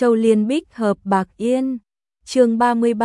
Châu Liên Bích hợp Bạc Yên. Chương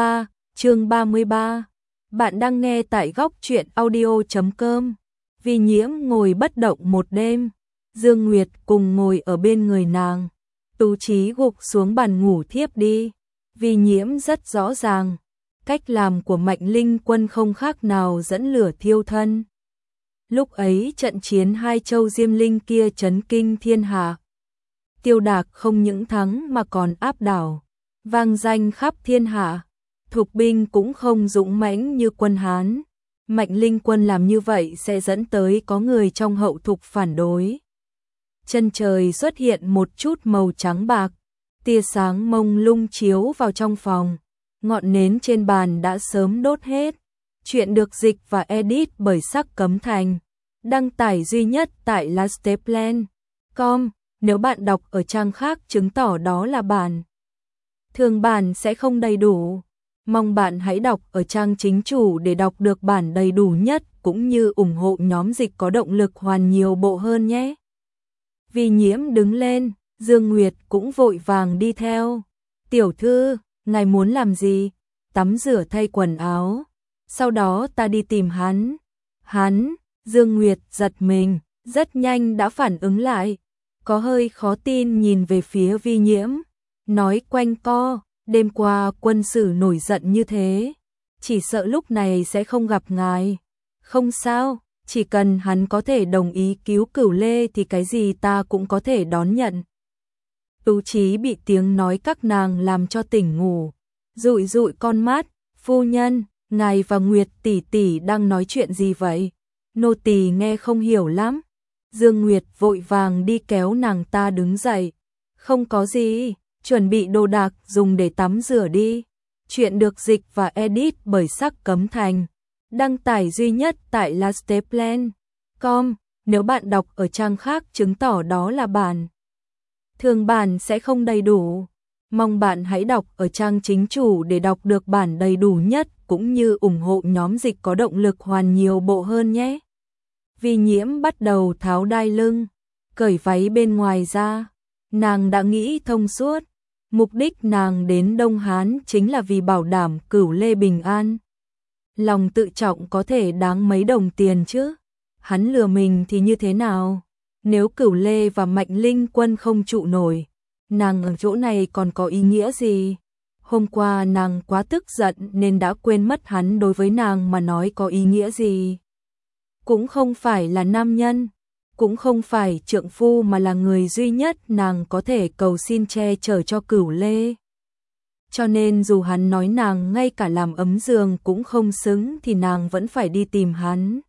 33. Bạn đang nghe tại góc truyện audio.com. Vi Nhiễm ngồi bất động một đêm, Dương Nguyệt cùng ngồi ở bên người nàng. Tú Chí gục xuống bàn ngủ thiếp đi. Vi Nhiễm rất rõ ràng, cách làm của Mạnh Linh Quân không khác nào dẫn lửa thiêu thân. Lúc ấy trận chiến hai châu Diêm Linh kia chấn kinh thiên hạ. Tiêu Đạc không những thắng mà còn áp đảo, vang danh khắp thiên hạ. Thục binh cũng không dũng mãnh như quân Hán. Mạnh Linh Quân làm như vậy sẽ dẫn tới có người trong hậu thục phản đối. Chân trời xuất hiện một chút màu trắng bạc, tia sáng mông lung chiếu vào trong phòng. Ngọn nến trên bàn đã sớm đốt hết. Chuyện được dịch và edit bởi Sắc Cấm Thành. Đăng tải duy nhất tại lasteplan.com. Nếu bạn đọc ở trang khác chứng tỏ đó là bản thường bản sẽ không đầy đủ. Mong bạn hãy đọc ở trang chính chủ để đọc được bản đầy đủ nhất, cũng như ủng hộ nhóm dịch có động lực hoàn nhiều bộ hơn nhé. Vi Nhiễm đứng lên, Dương Nguyệt cũng vội vàng đi theo. Tiểu thư, ngài muốn làm gì? Tắm rửa thay quần áo. Sau đó ta đi tìm hắn. Hắn, Dương Nguyệt giật mình, rất nhanh đã phản ứng lại. Có hơi khó tin nhìn về phía Vi Nhiễm, nói quanh co, đêm qua quân sử nổi giận như thế, chỉ sợ lúc này sẽ không gặp ngài. Không sao, chỉ cần hắn có thể đồng ý cứu Cửu Lê thì cái gì ta cũng có thể đón nhận. Tú Chí bị tiếng nói các nàng làm cho tỉnh ngủ, dụi dụi con mắt. Phu nhân, ngài và Nguyệt tỷ tỷ đang nói chuyện gì vậy? Nô tỳ nghe không hiểu lắm. Dương Nguyệt vội vàng đi kéo nàng ta đứng dậy. Không có gì, chuẩn bị đồ đạc dùng để tắm rửa đi. Chuyện được dịch và edit bởi Sắc Cấm Thành. Đăng tải duy nhất tại lasteplan.com. Nếu bạn đọc ở trang khác chứng tỏ đó là bản thường bản sẽ không đầy đủ. Mong bạn hãy đọc ở trang chính chủ để đọc được bản đầy đủ nhất, cũng như ủng hộ nhóm dịch có động lực hoàn nhiều bộ hơn nhé. Vi Nhiễm bắt đầu tháo đai lưng, cởi váy bên ngoài ra. Nàng đã nghĩ thông suốt, mục đích nàng đến Đông Hán chính là vì bảo đảm Cửu Lê bình an. Lòng tự trọng có thể đáng mấy đồng tiền chứ? Hắn lừa mình thì như thế nào? Nếu Cửu Lê và Mạnh Linh Quân không trụ nổi, nàng ở chỗ này còn có ý nghĩa gì? Hôm qua nàng quá tức giận nên đã quên mất hắn đối với nàng mà nói có ý nghĩa gì. Cũng không phải là nam nhân, cũng không phải trượng phu, mà là người duy nhất nàng có thể cầu xin che chở cho Cửu Lê. Cho nên dù hắn nói nàng ngay cả làm ấm giường cũng không xứng thì nàng vẫn phải đi tìm hắn.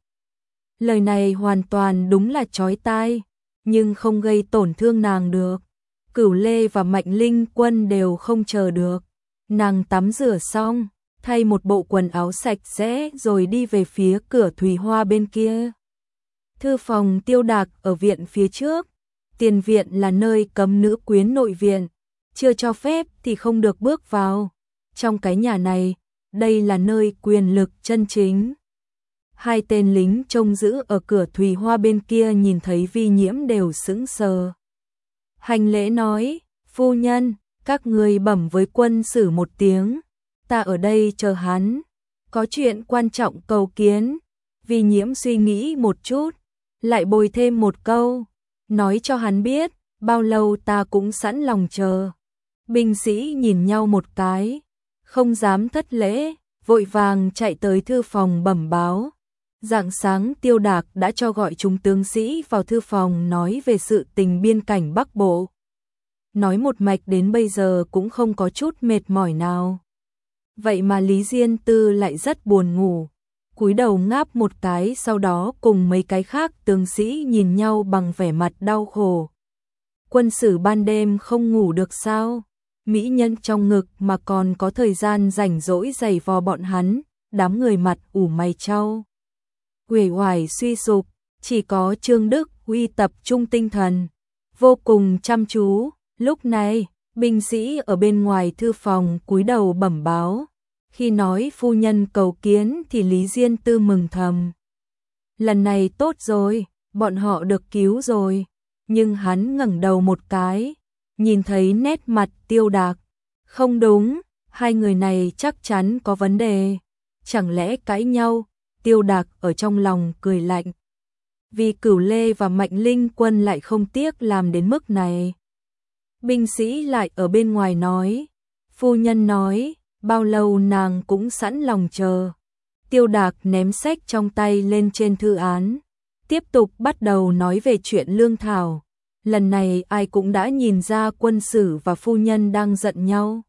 Lời này hoàn toàn đúng là chói tai, nhưng không gây tổn thương nàng được. Cửu Lê và Mạnh Linh Quân đều không chờ được. Nàng tắm rửa xong, thay một bộ quần áo sạch sẽ rồi đi về phía cửa Thùy Hoa bên kia. Thư phòng Tiêu Đạc ở viện phía trước. Tiền viện là nơi cấm nữ quyến nội viện, chưa cho phép thì không được bước vào. Trong cái nhà này, đây là nơi quyền lực chân chính. Hai tên lính trông giữ ở cửa Thùy Hoa bên kia nhìn thấy Vi Nhiễm đều sững sờ. Hành lễ nói, phu nhân, các người bẩm với quân sử một tiếng, ta ở đây chờ hắn, có chuyện quan trọng cầu kiến. Vi Nhiễm suy nghĩ một chút, lại bồi thêm một câu, nói cho hắn biết, bao lâu ta cũng sẵn lòng chờ. Binh sĩ nhìn nhau một cái, không dám thất lễ, vội vàng chạy tới thư phòng bẩm báo. Rạng sáng Tiêu Đạc đã cho gọi chúng tướng sĩ vào thư phòng nói về sự tình biên cảnh Bắc Bộ. Nói một mạch đến bây giờ cũng không có chút mệt mỏi nào. Vậy mà Lý Diên Tư lại rất buồn ngủ, cúi đầu ngáp một cái, sau đó cùng mấy cái khác tướng sĩ nhìn nhau bằng vẻ mặt đau khổ. Quân sử ban đêm không ngủ được sao? Mỹ nhân trong ngực mà còn có thời gian rảnh rỗi giày vò bọn hắn. Đám người mặt ủ mày chau, uể oải suy sụp, chỉ có Trương Đức Huy tập trung tinh thần, vô cùng chăm chú. Lúc này, binh sĩ ở bên ngoài thư phòng cúi đầu bẩm báo. Khi nói phu nhân cầu kiến thì Lý Diên Tư mừng thầm. Lần này tốt rồi, bọn họ được cứu rồi. Nhưng hắn ngẩng đầu một cái, nhìn thấy nét mặt Tiêu Đạc. Không đúng, hai người này chắc chắn có vấn đề. Chẳng lẽ cãi nhau? Tiêu Đạc ở trong lòng cười lạnh. Vì Cửu Lê và Mạnh Linh Quân lại không tiếc làm đến mức này. Binh sĩ lại ở bên ngoài nói. Phu nhân nói, bao lâu nàng cũng sẵn lòng chờ. Tiêu Đạc ném sách trong tay lên trên thư án. Tiếp tục bắt đầu nói về chuyện lương thảo. Lần này ai cũng đã nhìn ra quân sử và phu nhân đang giận nhau.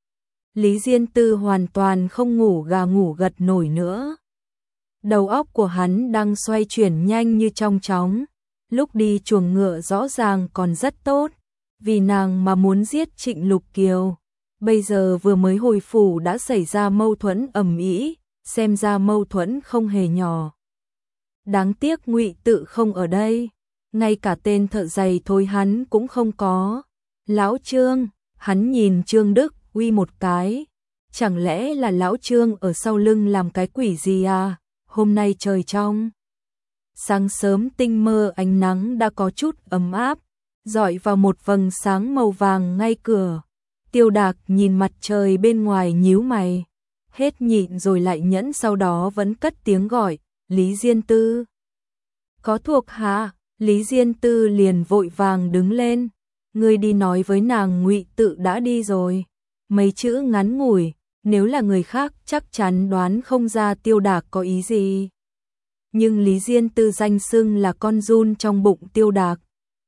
Lý Diên Tư hoàn toàn không ngủ gà ngủ gật nổi nữa. Đầu óc của hắn đang xoay chuyển nhanh như trong chóng. Lúc đi chuồng ngựa rõ ràng còn rất tốt. Vì nàng mà muốn giết Trịnh Lục Kiều. Bây giờ vừa mới hồi phủ đã xảy ra mâu thuẫn ầm ĩ, xem ra mâu thuẫn không hề nhỏ. Đáng tiếc Ngụy Tự không ở đây, ngay cả tên thợ giày thôi hắn cũng không có. Lão Trương, hắn nhìn Trương Đức uy một cái. Chẳng lẽ là lão Trương ở sau lưng làm cái quỷ gì à? Hôm nay trời trong. Sáng sớm tinh mơ ánh nắng đã có chút ấm áp, rọi vào một vầng sáng màu vàng ngay cửa. Tiêu Đạc nhìn mặt trời bên ngoài nhíu mày. Hết nhịn rồi lại nhẫn, sau đó vẫn cất tiếng gọi, Lý Diên Tư. Có thuộc hạ? Lý Diên Tư liền vội vàng đứng lên. Ngươi đi nói với nàng Ngụy Tự đã đi rồi. Mấy chữ ngắn ngủi, nếu là người khác chắc chắn đoán không ra Tiêu Đạc có ý gì. Nhưng Lý Diên Tư danh xưng là con giun trong bụng Tiêu Đạc.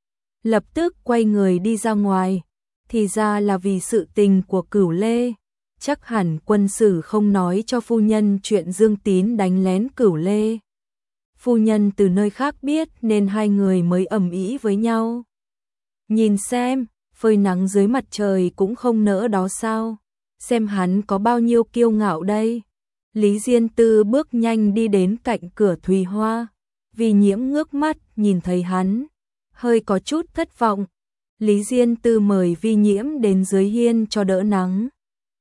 Lập tức quay người đi ra ngoài. Thì ra là vì sự tình của Cửu Lê. Chắc hẳn quân sử không nói cho phu nhân chuyện Dương Tín đánh lén Cửu Lê. Phu nhân từ nơi khác biết nên hai người mới ầm ĩ với nhau. Nhìn xem, phơi nắng dưới mặt trời cũng không nỡ đó sao? Xem hắn có bao nhiêu kiêu ngạo đây. Lý Diên Tư bước nhanh đi đến cạnh cửa Thùy Hoa. Vì Nhiễm ngước mắt nhìn thấy hắn, hơi có chút thất vọng. Lý Diên Tư mời Vi Nhiễm đến dưới hiên cho đỡ nắng.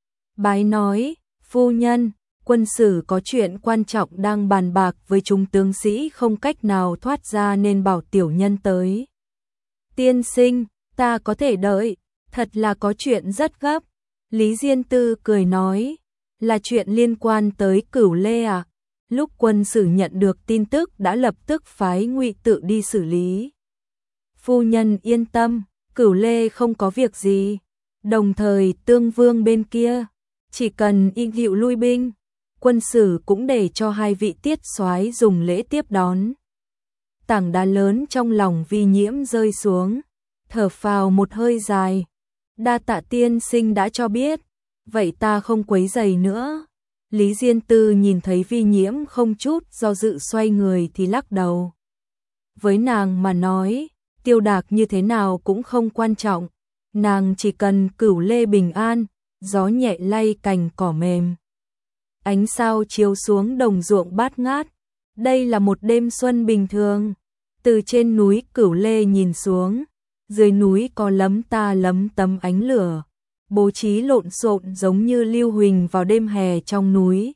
Bái nói, phu nhân, quân sử có chuyện quan trọng đang bàn bạc với chúng tướng sĩ, không cách nào thoát ra nên bảo tiểu nhân tới. Tiên sinh, ta có thể đợi, thật là có chuyện rất gấp. Lý Diên Tư cười nói, là chuyện liên quan tới Cửu Lê à? Lúc quân sử nhận được tin tức đã lập tức phái Ngụy Tự đi xử lý. Phu nhân yên tâm, Cửu Lê không có việc gì. Đồng thời Tương Vương bên kia, chỉ cần y hiệu lui binh, quân sử cũng để cho hai vị tiết soái dùng lễ tiếp đón. Tảng đá lớn trong lòng Vi Nhiễm rơi xuống, thở phào một hơi dài. Đa tạ tiên sinh đã cho biết, vậy ta không quấy rầy nữa. Lý Diên Tư nhìn thấy Vi Nhiễm không chút do dự xoay người thì lắc đầu. Với nàng mà nói, Tiêu Đạc như thế nào cũng không quan trọng, nàng chỉ cần Cửu Lê bình an, gió nhẹ lay cành cỏ mềm. Ánh sao chiếu xuống đồng ruộng bát ngát, đây là một đêm xuân bình thường. Từ trên núi Cửu Lê nhìn xuống, dưới núi có lấm ta lấm tấm ánh lửa, bố trí lộn xộn giống như lưu huỳnh vào đêm hè trong núi.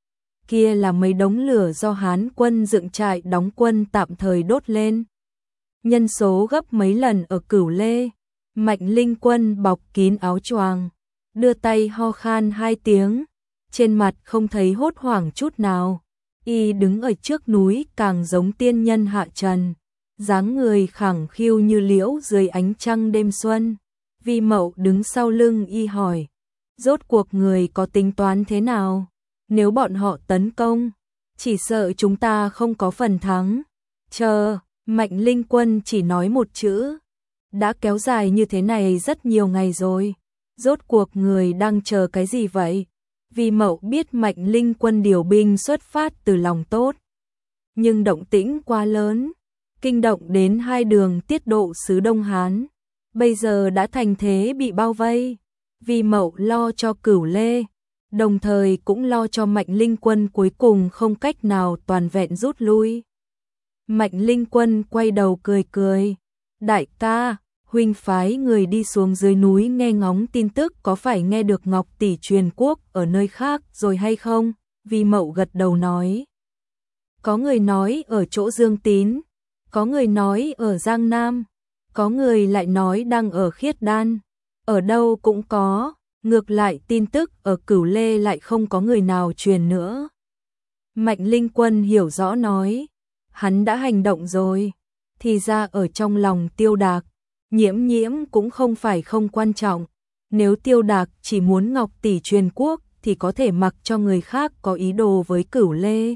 Kia là mấy đống lửa do Hán quân dựng trại đóng quân tạm thời đốt lên. Nhân số gấp mấy lần ở Cửu Lê. Mạnh Linh Quân bọc kín áo choàng, đưa tay ho khan hai tiếng, trên mặt không thấy hốt hoảng chút nào. Y đứng ở trước núi càng giống tiên nhân hạ trần, dáng người khẳng khiu như liễu dưới ánh trăng đêm xuân. Vi Mậu đứng sau lưng y hỏi, rốt cuộc người có tính toán thế nào? Nếu bọn họ tấn công, chỉ sợ chúng ta không có phần thắng. Chờ, Mạnh Linh Quân chỉ nói một chữ. Đã kéo dài như thế này rất nhiều ngày rồi. Rốt cuộc người đang chờ cái gì vậy? Vi Mậu biết Mạnh Linh Quân điều binh xuất phát từ lòng tốt. Nhưng động tĩnh quá lớn, kinh động đến hai đường tiết độ sứ Đông Hán. Bây giờ đã thành thế bị bao vây. Vi Mậu lo cho Cửu Lê, đồng thời cũng lo cho Mạnh Linh Quân cuối cùng không cách nào toàn vẹn rút lui. Mạnh Linh Quân quay đầu cười cười. Đại ca, huynh phái người đi xuống dưới núi nghe ngóng tin tức, có phải nghe được Ngọc tỷ truyền quốc ở nơi khác rồi hay không? Vi Mậu gật đầu nói. Có người nói ở chỗ Dương Tín, có người nói ở Giang Nam, có người lại nói đang ở Khiết Đan, ở đâu cũng có, ngược lại tin tức ở Cửu Lê lại không có người nào truyền nữa. Mạnh Linh Quân hiểu rõ nói, hắn đã hành động rồi, thì ra ở trong lòng Tiêu Đạc, Nhiễm Nhiễm cũng không phải không quan trọng, nếu Tiêu Đạc chỉ muốn Ngọc tỷ truyền quốc thì có thể mặc cho người khác có ý đồ với Cửu Lê.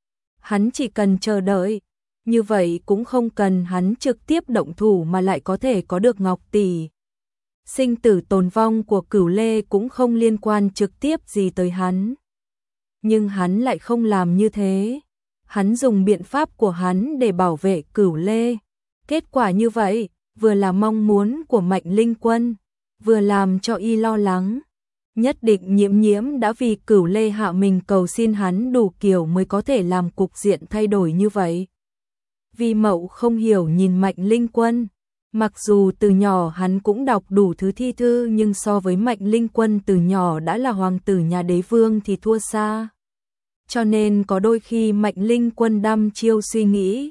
Hắn chỉ cần chờ đợi, như vậy cũng không cần hắn trực tiếp động thủ mà lại có thể có được Ngọc tỷ. Sinh tử tồn vong của Cửu Lê cũng không liên quan trực tiếp gì tới hắn. Nhưng hắn lại không làm như thế. Hắn dùng biện pháp của hắn để bảo vệ Cửu Lê. Kết quả như vậy, vừa là mong muốn của Mạnh Linh Quân, vừa làm cho y lo lắng. Nhất định Nhiễm Nhiễm đã vì Cửu Lê hạ mình cầu xin hắn đủ kiểu mới có thể làm cục diện thay đổi như vậy. Vi Mậu không hiểu nhìn Mạnh Linh Quân. Mặc dù từ nhỏ hắn cũng đọc đủ thứ thi thư nhưng so với Mạnh Linh Quân từ nhỏ đã là hoàng tử nhà đế vương thì thua xa. Cho nên có đôi khi Mạnh Linh Quân đăm chiêu suy nghĩ,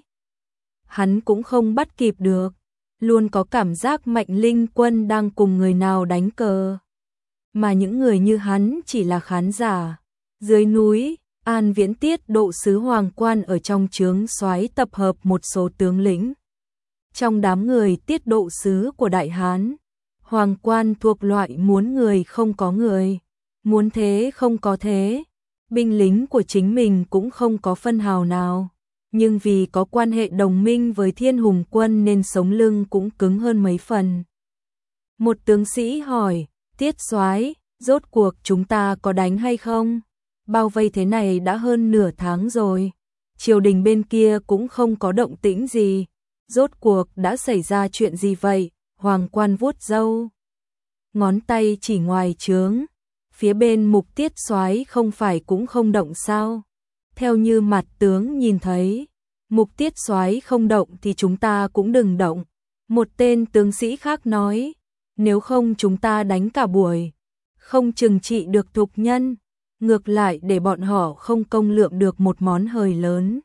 hắn cũng không bắt kịp được, luôn có cảm giác Mạnh Linh Quân đang cùng người nào đánh cờ. Mà những người như hắn chỉ là khán giả. Dưới núi, An Viễn tiết độ sứ Hoàng Quan ở trong trướng soái tập hợp một số tướng lĩnh. Trong đám người tiết độ sứ của Đại Hán, Hoàng Quan thuộc loại muốn người không có người, muốn thế không có thế. Binh lính của chính mình cũng không có phân hào nào, nhưng vì có quan hệ đồng minh với Thiên Hùng Quân nên sống lưng cũng cứng hơn mấy phần. Một tướng sĩ hỏi, Tiết soái, rốt cuộc chúng ta có đánh hay không? Bao vây thế này đã hơn nửa tháng rồi, triều đình bên kia cũng không có động tĩnh gì, rốt cuộc đã xảy ra chuyện gì vậy? Hoàng Quan vuốt râu, ngón tay chỉ ngoài trướng. Phía bên Mục Tiết soái không phải cũng không động sao? Theo như mặt tướng nhìn thấy, Mục Tiết soái không động thì chúng ta cũng đừng động. Một tên tướng sĩ khác nói, nếu không chúng ta đánh cả buổi, không trừng trị được thục nhân, ngược lại để bọn họ không công lượm được một món hời lớn.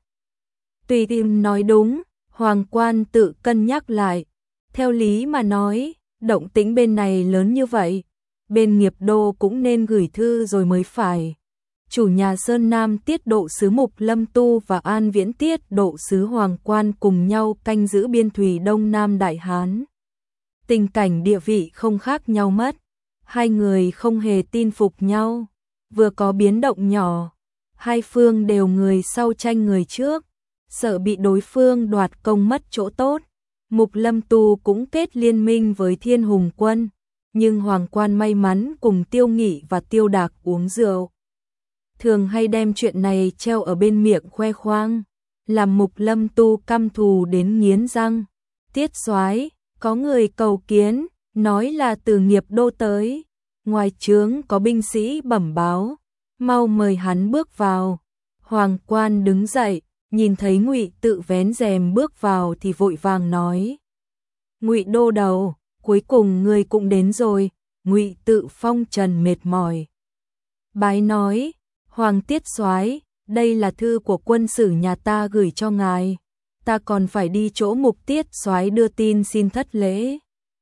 Tùy Tim nói đúng, Hoàng Quan tự cân nhắc lại. Theo lý mà nói, động tĩnh bên này lớn như vậy, bên Nghiệp Đô cũng nên gửi thư rồi mới phải. Chủ nhà Sơn Nam tiết độ sứ Mục Lâm Tu và An Viễn tiết độ sứ Hoàng Quan cùng nhau canh giữ biên thủy Đông Nam Đại Hán. Tình cảnh địa vị không khác nhau mất. Hai người không hề tin phục nhau. Vừa có biến động nhỏ, hai phương đều người sau tranh người trước, sợ bị đối phương đoạt công mất chỗ tốt. Mục Lâm Tu cũng kết liên minh với Thiên Hùng Quân, nhưng Hoàng Quan may mắn cùng Tiêu Nghị và Tiêu Đạc uống rượu. Thường hay đem chuyện này treo ở bên miệng khoe khoang, làm Mục Lâm Tu căm thù đến nghiến răng. Tiết soái, có người cầu kiến, nói là từ Nghiệp Đô tới, ngoài trướng có binh sĩ bẩm báo, mau mời hắn bước vào. Hoàng Quan đứng dậy, nhìn thấy Ngụy Tự vén rèm bước vào thì vội vàng nói: Ngụy đô đầu, cuối cùng ngươi cũng đến rồi. Ngụy Tự phong trần mệt mỏi, bái nói: Hoàng Tiết soái, đây là thư của quân sử nhà ta gửi cho ngài, ta còn phải đi chỗ Mục Tiết soái đưa tin xin thất lễ.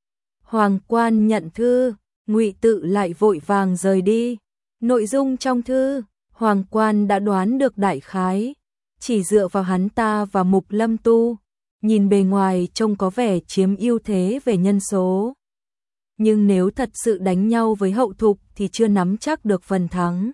Hoàng Quan nhận thư, Ngụy Tự lại vội vàng rời đi. Nội dung trong thư, Hoàng Quan đã đoán được đại khái, chỉ dựa vào hắn ta và Mục Lâm Tu, nhìn bề ngoài trông có vẻ chiếm ưu thế về nhân số. Nhưng nếu thật sự đánh nhau với Hậu Thục thì chưa nắm chắc được phần thắng.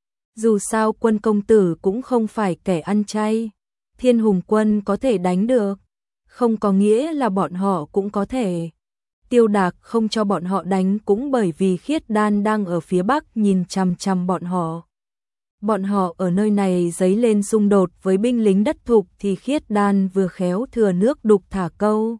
Dù sao Quân công tử cũng không phải kẻ ăn chay, Thiên Hùng Quân có thể đánh được, không có nghĩa là bọn họ cũng có thể. Tiêu Đạc không cho bọn họ đánh cũng bởi vì Khiết Đan đang ở phía bắc nhìn chằm chằm bọn họ. Bọn họ ở nơi này dấy lên xung đột với binh lính đất Thục thì Khiết Đan vừa khéo thừa nước đục thả câu.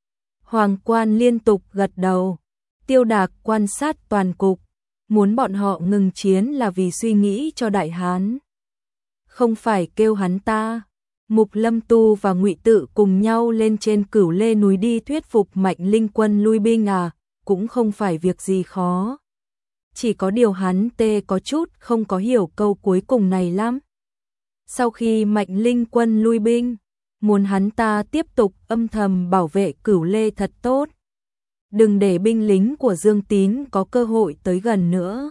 Hoàng Quan liên tục gật đầu. Tiêu Đạc quan sát toàn cục, muốn bọn họ ngừng chiến là vì suy nghĩ cho Đại Hán, không phải kêu hắn ta. Mục Lâm Tu và Ngụy Tự cùng nhau lên trên Cửu Lê núi đi thuyết phục Mạnh Linh Quân lui binh cũng không phải việc gì khó. Chỉ có điều hắn có chút không có hiểu câu cuối cùng này lắm. Sau khi Mạnh Linh Quân lui binh, muốn hắn ta tiếp tục âm thầm bảo vệ Cửu Lê thật tốt. Đừng để binh lính của Dương Tín có cơ hội tới gần nữa.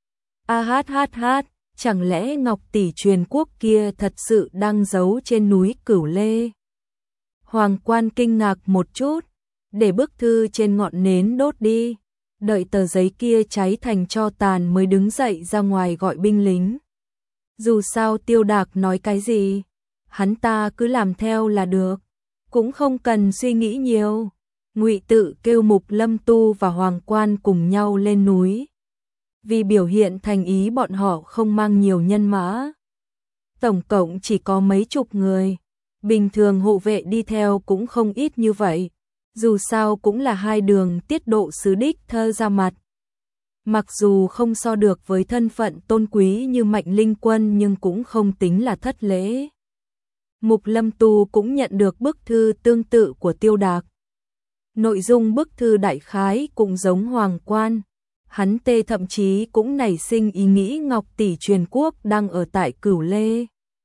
Hát, chẳng lẽ Ngọc tỷ truyền quốc kia thật sự đang giấu trên núi Cửu Lê? Hoàng Quan kinh ngạc một chút, để bức thư trên ngọn nến đốt đi, đợi tờ giấy kia cháy thành tro tàn mới đứng dậy ra ngoài gọi binh lính. Dù sao Tiêu Đạc nói cái gì, hắn ta cứ làm theo là được, cũng không cần suy nghĩ nhiều. Ngụy Tự kêu Mục Lâm Tu và Hoàng Quan cùng nhau lên núi. Vì biểu hiện thành ý bọn họ không mang nhiều nhân mã. Tổng cộng chỉ có mấy chục người. Bình thường hộ vệ đi theo cũng không ít như vậy. Dù sao cũng là hai đường tiết độ sứ đích thơ ra mặt. Mặc dù không so được với thân phận tôn quý như Mạnh Linh Quân nhưng cũng không tính là thất lễ. Mục Lâm Tu cũng nhận được bức thư tương tự của Tiêu Đạc. Nội dung bức thư đại khái cũng giống Hoàng Quan. Hắn tê thậm chí cũng nảy sinh ý nghĩ Ngọc tỷ truyền quốc đang ở tại Cửu Lê.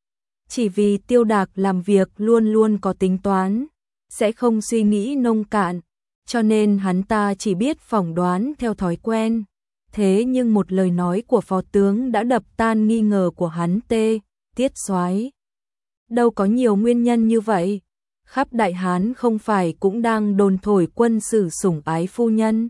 Chỉ vì Tiêu Đạc làm việc luôn luôn có tính toán, sẽ không suy nghĩ nông cạn, cho nên hắn ta chỉ biết phỏng đoán theo thói quen. Thế nhưng một lời nói của phó tướng đã đập tan nghi ngờ của hắn Tiết Soái. Đâu có nhiều nguyên nhân như vậy, khắp Đại Hán không phải cũng đang đồn thổi quân sử sủng ái phu nhân.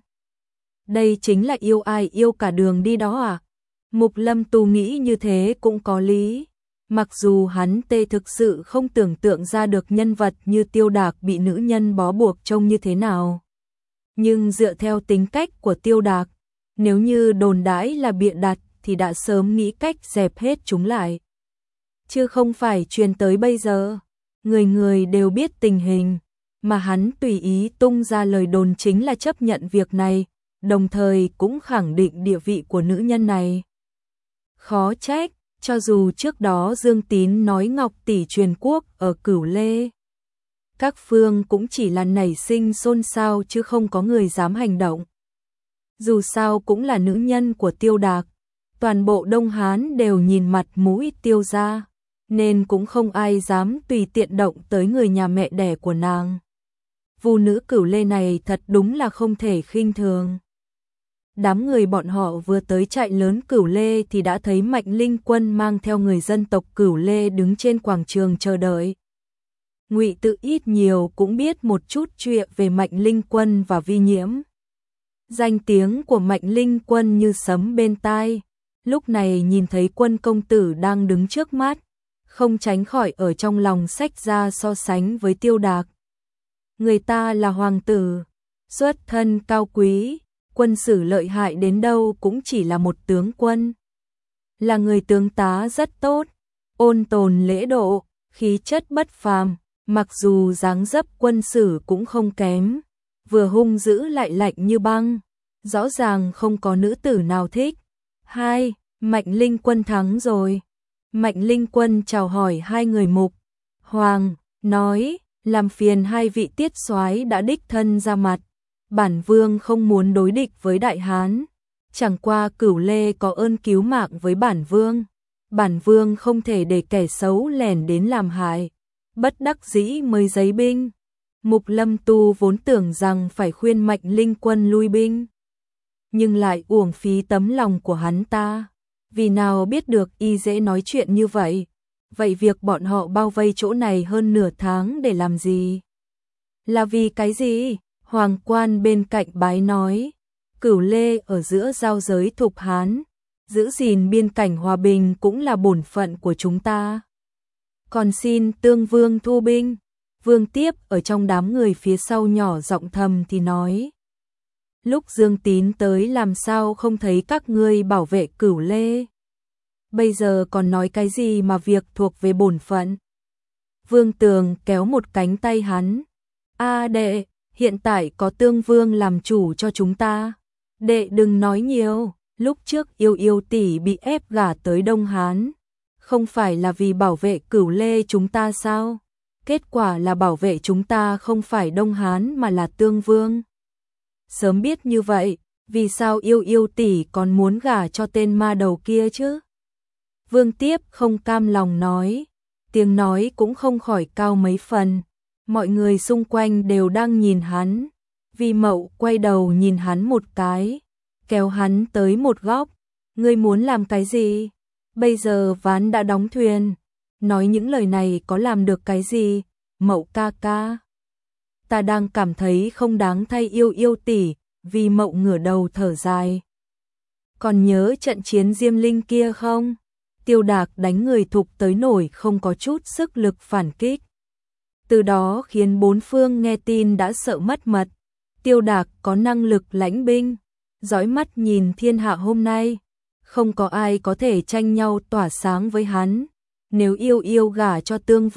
Đây chính là yêu ai yêu cả đường đi đó à? Mục Lâm Tu nghĩ như thế cũng có lý. Mặc dù hắn thực sự không tưởng tượng ra được nhân vật như Tiêu Đạc bị nữ nhân bó buộc trông như thế nào. Nhưng dựa theo tính cách của Tiêu Đạc, nếu như đồn đãi là bịa đặt thì đã sớm nghĩ cách dẹp hết chúng lại. Chứ không phải truyền tới bây giờ, người người đều biết tình hình, mà hắn tùy ý tung ra lời đồn chính là chấp nhận việc này, đồng thời cũng khẳng định địa vị của nữ nhân này. Khó trách, cho dù trước đó Dương Tín nói Ngọc tỷ truyền quốc ở Cửu Lê, các phương cũng chỉ là nảy sinh xôn xao chứ không có người dám hành động. Dù sao cũng là nữ nhân của Tiêu Đạc, toàn bộ Đông Hán đều nhìn mặt mũi Tiêu gia, nên cũng không ai dám tùy tiện động tới người nhà mẹ đẻ của nàng. Vu nữ Cửu Lê này thật đúng là không thể khinh thường. Đám người bọn họ vừa tới trại lớn Cửu Lê thì đã thấy Mạnh Linh Quân mang theo người dân tộc Cửu Lê đứng trên quảng trường chờ đợi. Ngụy Tự ít nhiều cũng biết một chút chuyện về Mạnh Linh Quân và Vi Nhiễm. Danh tiếng của Mạnh Linh Quân như sấm bên tai, lúc này nhìn thấy Quân công tử đang đứng trước mắt, không tránh khỏi ở trong lòng xách ra so sánh với Tiêu Đạc. Người ta là hoàng tử, xuất thân cao quý, quân sử lợi hại đến đâu cũng chỉ là một tướng quân. Là người tướng tá rất tốt, ôn tồn lễ độ, khí chất bất phàm, mặc dù dáng dấp quân sử cũng không kém, vừa hung dữ lại lạnh như băng, rõ ràng không có nữ tử nào thích. Mạnh Linh Quân thắng rồi. Mạnh Linh Quân chào hỏi hai người Mục, Hoàng, nói, làm phiền hai vị tiết soái đã đích thân ra mặt. Bản vương không muốn đối địch với Đại Hán, chẳng qua Cửu Lê có ơn cứu mạng với bản vương không thể để kẻ xấu lẻn đến làm hại, bất đắc dĩ mới giấy binh. Mục Lâm Tu vốn tưởng rằng phải khuyên Mạnh Linh Quân lui binh, nhưng lại uổng phí tấm lòng của hắn ta, vì nào biết được y dễ nói chuyện như vậy. Vậy việc bọn họ bao vây chỗ này hơn nửa tháng để làm gì? Là vì cái gì? Hoàng Quan bên cạnh bái nói, Cửu Lê ở giữa giao giới Thục Hán, giữ gìn biên cảnh hòa bình cũng là bổn phận của chúng ta. Còn xin Tương Vương thu binh. Vương Tiếp ở trong đám người phía sau nhỏ giọng thầm thì nói, lúc Dương Tín tới làm sao không thấy các ngươi bảo vệ Cửu Lê? Bây giờ còn nói cái gì mà việc thuộc về bổn phận? Vương Tường kéo một cánh tay hắn, đệ, hiện tại có Tương Vương làm chủ cho chúng ta. Đệ đừng nói nhiều, lúc trước Yêu tỷ bị ép gả tới Đông Hán, không phải là vì bảo vệ Cửu Lê chúng ta sao? Kết quả là bảo vệ chúng ta không phải Đông Hán mà là Tương Vương. Sớm biết như vậy, vì sao Yêu tỷ còn muốn gả cho tên ma đầu kia chứ? Vương Tiếp không cam lòng nói, tiếng nói cũng không khỏi cao mấy phần. Mọi người xung quanh đều đang nhìn hắn. Vi Mậu quay đầu nhìn hắn một cái, kéo hắn tới một góc. Ngươi muốn làm cái gì? Bây giờ ván đã đóng thuyền. Nói những lời này có làm được cái gì? Mậu ca ca. Ta đang cảm thấy không đáng thay Yêu Yêu tỷ. Vi Mậu ngửa đầu thở dài. Còn nhớ trận chiến Diêm Linh kia không? Tiêu Đạc đánh người Thục tới nổi không có chút sức lực phản kích. Từ đó khiến bốn phương nghe tin đã sợ mất mật. Tiêu Đạc có năng lực lãnh binh, dõi mắt nhìn thiên hạ hôm nay. Không có ai có thể tranh nhau tỏa sáng với hắn. Nếu Yêu Yêu gả cho Tương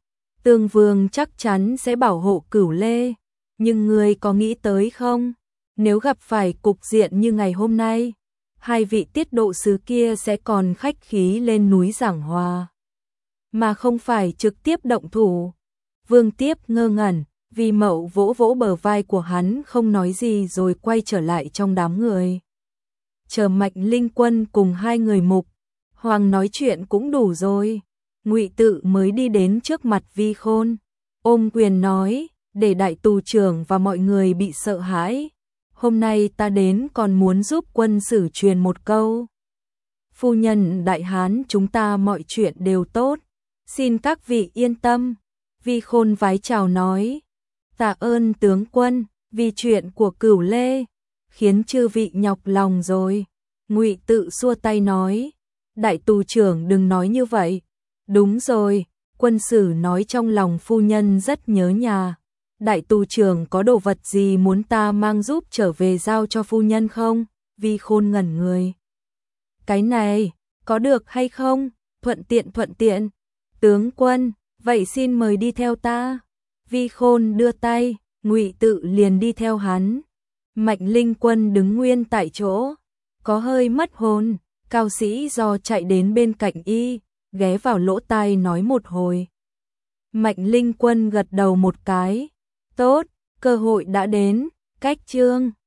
Vương chắc chắn sẽ bảo hộ Cửu Lê. Nhưng ngươi có nghĩ tới không? Nếu gặp phải cục diện như ngày hôm nay, hai vị tiết độ sứ kia sẽ còn khách khí lên núi giảng hòa, mà không phải trực tiếp động thủ. Vương Tiếp ngơ ngẩn, Vi Mậu vỗ vỗ bờ vai của hắn không nói gì rồi quay trở lại trong đám người. Chờ Mạnh Linh Quân cùng hai người Mục Hoàng nói chuyện cũng đủ rồi. Ngụy Tự mới đi đến trước mặt Vi Khôn, ôm quyền nói, để đại tù trưởng và mọi người bị sợ hãi. Hôm nay ta đến còn muốn giúp quân sử truyền một câu. Phu nhân đại hán chúng ta mọi chuyện đều tốt, xin các vị yên tâm. Vi Khôn vái chào nói, tạ ơn tướng quân, vì chuyện của Cửu Lê khiến chư vị nhọc lòng rồi. Ngụy Tự xua tay nói, đại tù trưởng đừng nói như vậy. Đúng rồi, quân sử nói trong lòng phu nhân rất nhớ nhà. Đại tù trưởng có đồ vật gì muốn ta mang giúp trở về giao cho phu nhân không? Vi Khôn ngẩn người. Cái này, có được hay không? Thuận tiện. Tướng quân, vậy xin mời đi theo ta. Vi Khôn đưa tay, Ngụy Tự liền đi theo hắn. Mạnh Linh Quân đứng nguyên tại chỗ, có hơi mất hồn. Cao Sĩ Do chạy đến bên cạnh y, ghé vào lỗ tai nói một hồi. Mạnh Linh Quân gật đầu một cái. Tốt, cơ hội đã đến, cách chương